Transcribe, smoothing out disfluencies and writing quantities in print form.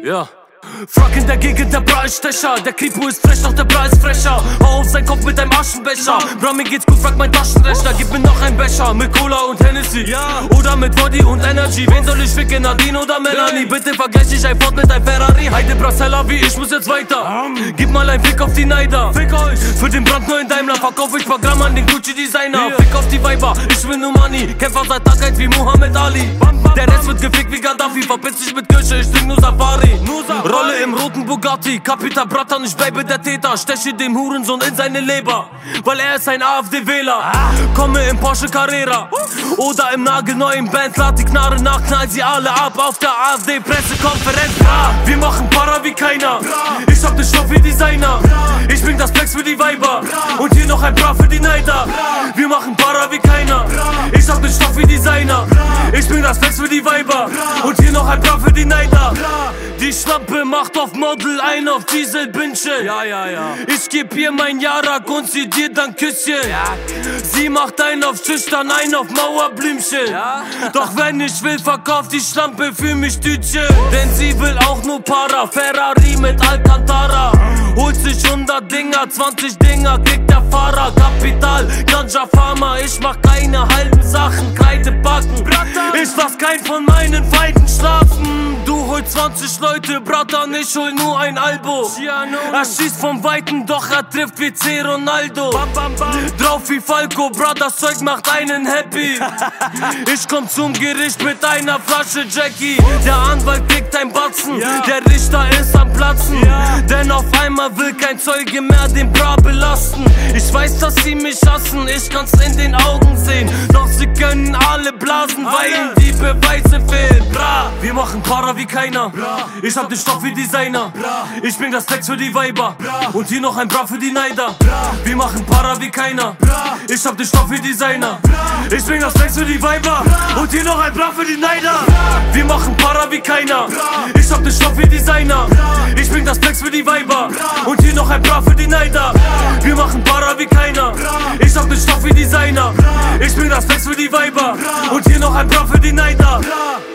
Ja. Frag in der Gegend, der Bra ist Stecher. Der Kripo ist frech, doch der Bra ist frecher. Hau auf seinen Kopf mit einem Aschenbecher. Bra, mir geht's gut, frag mein Taschenrechner. Gib mir noch einen Becher mit Cola und Hennessy, ja. Oder mit Body und Energy. Wen soll ich ficken, Nadine oder Melanie? Bitte vergleich ich ein Ford mit einem Ferrari. Heide Brasella, wie ich muss jetzt weiter. Gib mal einen Fick auf die Neider. Fick euch. Für den brandneuen Daimler verkauf ich paar Gramm an den Gucci-Designer. Fick auf die Weiber, ich will nur Money. Kämpfer seit Tag 1 wie Muhammad Ali. Der Rest wird gefickt wie Gaddafi. Verpiss dich mit Kirsche, ich trink nur Safari. Rolle im roten Bugatti, Kapital Bratan, ich bleibe der Täter. Steche dem Hurensohn in seine Leber, weil er ist ein AfD-Wähler. Komme im Porsche Carrera oder im nagelneuen Benz. Lad die Knarre nach, knall sie alle ab auf der AfD-Pressekonferenz. Wir machen Para wie keiner, ich hab den Stoff wie Designer. Ich bring das Flex für die Weiber und hier noch ein Bra für die Neider. Wir machen Para wie keiner, ich hab den Stoff wie Designer. Ich bring das Flex für die Weiber und hier noch ein Bra für die Neider. Die Schlampe macht auf Model ein auf Dieselbündchen. Ja. Ich geb ihr mein Jarak und sie dir dann Küsschen. Sie macht ein auf Schüchtern, ein auf Mauerblümchen. Doch wenn ich will, verkauft die Schlampe für mich Tütchen. Denn sie will auch nur Para, Ferrari mit Alcantara. Holt sich 100 Dinger, 20 Dinger, kriegt der Fahrer. Kapital, Ganja Pharma, ich mach keine halben Sachen. Kreide backen, ich lass keinen von meinen Feinden schlafen. Du holst 20 Leute, Bratan, ich hol nur ein Albo. Er schießt vom Weiten, doch er trifft wie C. Ronaldo. Drauf wie Falco, Bra, das Zeug macht einen happy. Ich komm zum Gericht mit einer Flasche Jackie. Der Anwalt kriegt ein Batzen, der Richter ist am Platzen. Denn auf einmal will kein Zeuge mehr den Bra belasten. Ich weiß, dass sie mich hassen, ich kann's in den Augen sehen. Doch sie können alle blasen, weil ihnen die Beweise fehlen. Bra, wir machen Para wie keiner. Ich hab den Stoff wie Designer. Ich bring das Flex für die Weiber und hier noch ein Bra für die Neider. Wir machen Para wie keiner. Ich hab den Stoff wie Designer. Ich bring das Flex für die Weiber und hier noch ein Bra für die Neider. Wir machen Para wie keiner. Ich hab den Stoff wie Designer. Ich bring das Flex für die Weiber und hier noch ein Bra für die Neider. Wir machen Para wie keiner. Ich hab den Stoff wie Designer. Ich bring das Flex für die Weiber und hier noch ein Bra für die Neider.